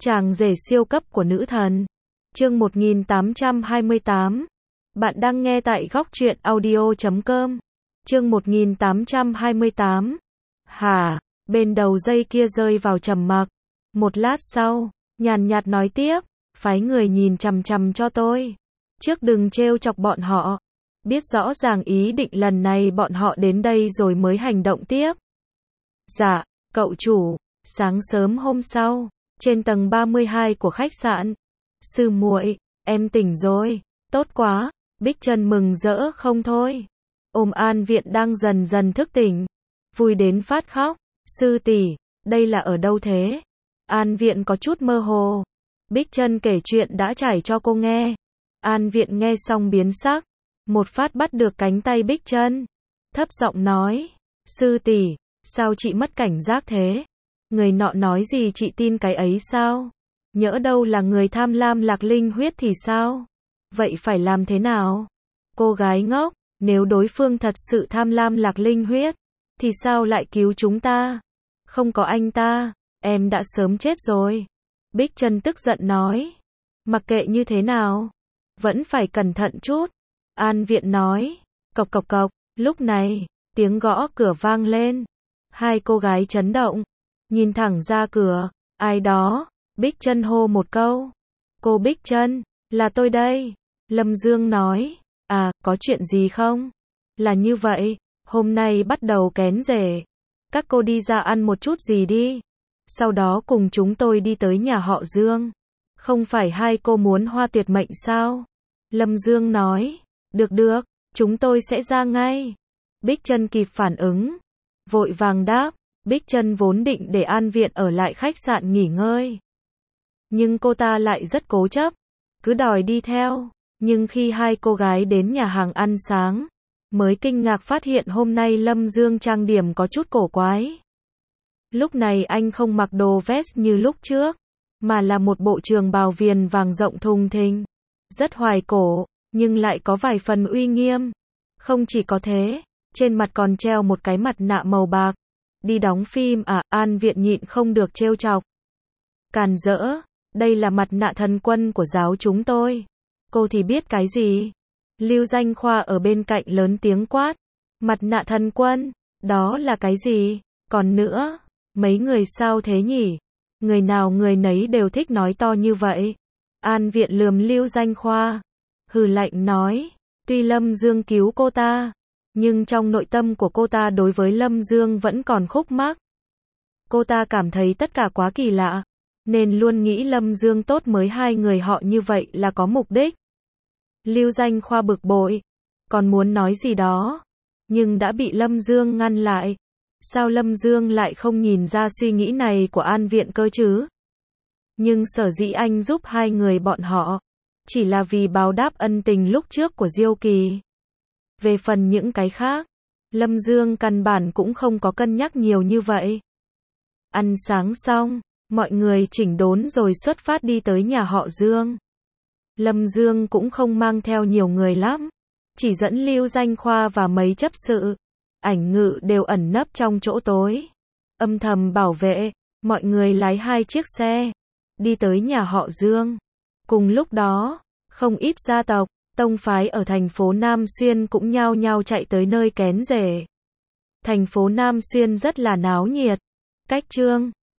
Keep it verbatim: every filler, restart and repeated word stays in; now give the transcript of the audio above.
Chàng rể siêu cấp của nữ thần. Chương một nghìn tám trăm hai mươi tám. Bạn đang nghe tại góc truyện audio chấm com. Chương một nghìn tám trăm hai mươi tám. Hả? Bên đầu dây kia rơi vào trầm mặc. Một lát sau, nhàn nhạt nói tiếp, phái người nhìn chằm chằm cho tôi. Trước đừng trêu chọc bọn họ. Biết rõ ràng ý định lần này bọn họ đến đây rồi mới hành động tiếp. Dạ, cậu chủ. Sáng sớm hôm sau, trên tầng ba mươi hai của khách sạn. Sư muội, em tỉnh rồi, tốt quá. Bích Trân mừng rỡ không thôi. Ôm An Viện đang dần dần thức tỉnh, vui đến phát khóc. Sư tỷ, đây là ở đâu thế? An Viện có chút mơ hồ. Bích Trân kể chuyện đã trải cho cô nghe. An Viện nghe xong biến sắc, một phát bắt được cánh tay Bích Trân, thấp giọng nói, sư tỷ, sao chị mất cảnh giác thế? Người nọ nói gì chị tin cái ấy sao? Nhỡ đâu là người tham lam lạc linh huyết thì sao? Vậy phải làm thế nào? Cô gái ngốc, nếu đối phương thật sự tham lam lạc linh huyết, thì sao lại cứu chúng ta? Không có anh ta, em đã sớm chết rồi. Bích Trân tức giận nói. Mặc kệ như thế nào, vẫn phải cẩn thận chút. An Viện nói. Cộc cộc cộc, lúc này, tiếng gõ cửa vang lên. Hai cô gái chấn động, nhìn thẳng ra cửa. Ai đó? Bích Trân hô một câu. Cô Bích Trân, là tôi đây. Lâm Dương nói. À, có chuyện gì không? Là như vậy, hôm nay bắt đầu kén rể. Các cô đi ra ăn một chút gì đi. Sau đó cùng chúng tôi đi tới nhà họ Dương. Không phải hai cô muốn hoa tuyệt mệnh sao? Lâm Dương nói. Được được, chúng tôi sẽ ra ngay. Bích Trân kịp phản ứng, vội vàng đáp. Bích Trân vốn định để An Viện ở lại khách sạn nghỉ ngơi, nhưng cô ta lại rất cố chấp, cứ đòi đi theo. Nhưng khi hai cô gái đến nhà hàng ăn sáng, mới kinh ngạc phát hiện hôm nay Lâm Dương trang điểm có chút cổ quái. Lúc này anh không mặc đồ vest như lúc trước, mà là một bộ trường bào viền vàng rộng thùng thình, rất hoài cổ, nhưng lại có vài phần uy nghiêm. Không chỉ có thế, trên mặt còn treo một cái mặt nạ màu bạc. Đi đóng phim à? An Viện nhịn không được trêu chọc. Càn rỡ, đây là mặt nạ thần quân của giáo chúng tôi. Cô thì biết cái gì? Lưu Danh Khoa ở bên cạnh lớn tiếng quát. Mặt nạ thần quân, đó là cái gì? Còn nữa, mấy người sao thế nhỉ? Người nào người nấy đều thích nói to như vậy. An Viện lườm Lưu Danh Khoa, hừ lạnh nói, tuy Lâm Dương cứu cô ta, nhưng trong nội tâm của cô ta đối với Lâm Dương vẫn còn khúc mắc. Cô ta cảm thấy tất cả quá kỳ lạ, nên luôn nghĩ Lâm Dương tốt mới hai người họ như vậy là có mục đích. Lưu Danh Khoa bực bội, còn muốn nói gì đó, nhưng đã bị Lâm Dương ngăn lại. Sao Lâm Dương lại không nhìn ra suy nghĩ này của An Viện cơ chứ? Nhưng sở dĩ anh giúp hai người bọn họ, chỉ là vì báo đáp ân tình lúc trước của Diêu Kỳ. Về phần những cái khác, Lâm Dương căn bản cũng không có cân nhắc nhiều như vậy. Ăn sáng xong, mọi người chỉnh đốn rồi xuất phát đi tới nhà họ Dương. Lâm Dương cũng không mang theo nhiều người lắm, chỉ dẫn Lưu Danh Khoa và mấy chấp sự, ảnh ngự đều ẩn nấp trong chỗ tối, âm thầm bảo vệ. Mọi người lái hai chiếc xe, đi tới nhà họ Dương. Cùng lúc đó, không ít gia tộc, tông phái ở thành phố Nam Xuyên cũng nhao nhao chạy tới nơi kén rể. Thành phố Nam Xuyên rất là náo nhiệt. Cách Trương